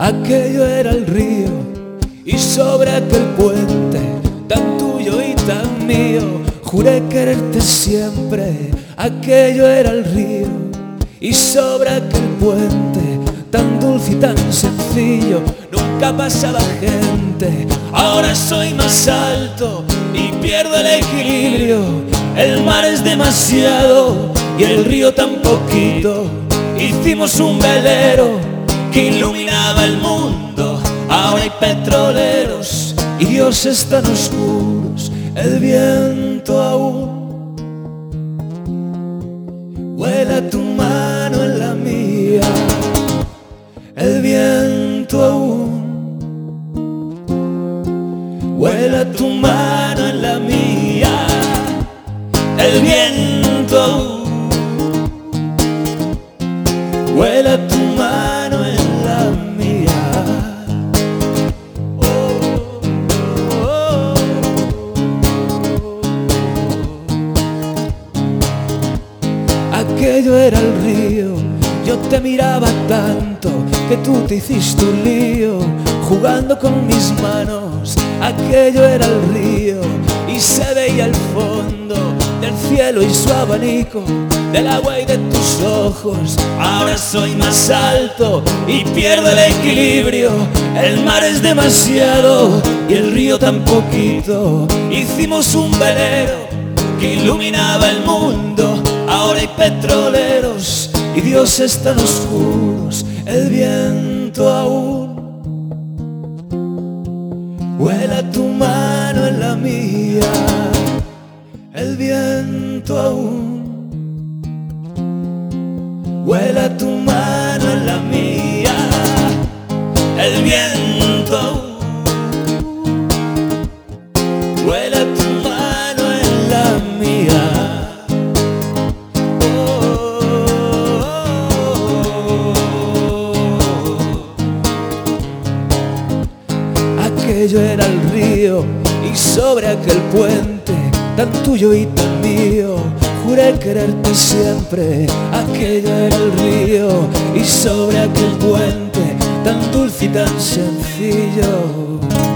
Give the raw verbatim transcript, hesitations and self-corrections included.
Aquello era el río y sobre aquel puente, tan tuyo y tan mío, juré quererte siempre. Aquello era el río y sobre aquel puente, tan dulce y tan sencillo, nunca pasaba gente. Ahora soy más alto y pierdo el equilibrio. El mar es demasiado y el río tan poquito. Hicimos un velero que iluminaba el mundo. Ahora hay petroleros y dioses tan oscuros. El viento aún huela tu mano en la mía. El viento aún huela tu mano en la mía. El viento aún huela tu mano en la mía. Oh, oh, oh. Aquello era el río, yo te miraba tanto que tú te hiciste un lío jugando con mis manos. Aquello era el río y se veía el fondo del cielo y su abanico, del agua y de tus ojos. Ahora soy más alto y pierdo el equilibrio. El mar es demasiado y el río tan poquito. Hicimos un velero que iluminaba el mundo. Ahora hay petroleros y dioses tan oscuros. El viento aún huela tu mano en la mía. El viento aún huela tu mano en la mía. El viento aún huela tu mano en la mía. Aquello era el río y sobre aquel puente, tan tuyo y tan mío, juré quererte siempre. Aquello era el río y sobre aquel puente, tan dulce y tan sencillo.